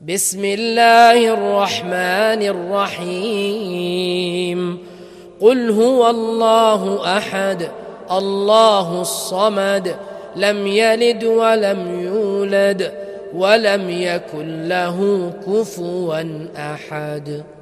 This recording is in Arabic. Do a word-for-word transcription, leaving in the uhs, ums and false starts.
بسم الله الرحمن الرحيم قل هو الله أحد الله الصمد لم يلد ولم يولد ولم يكن له كفوا أحد.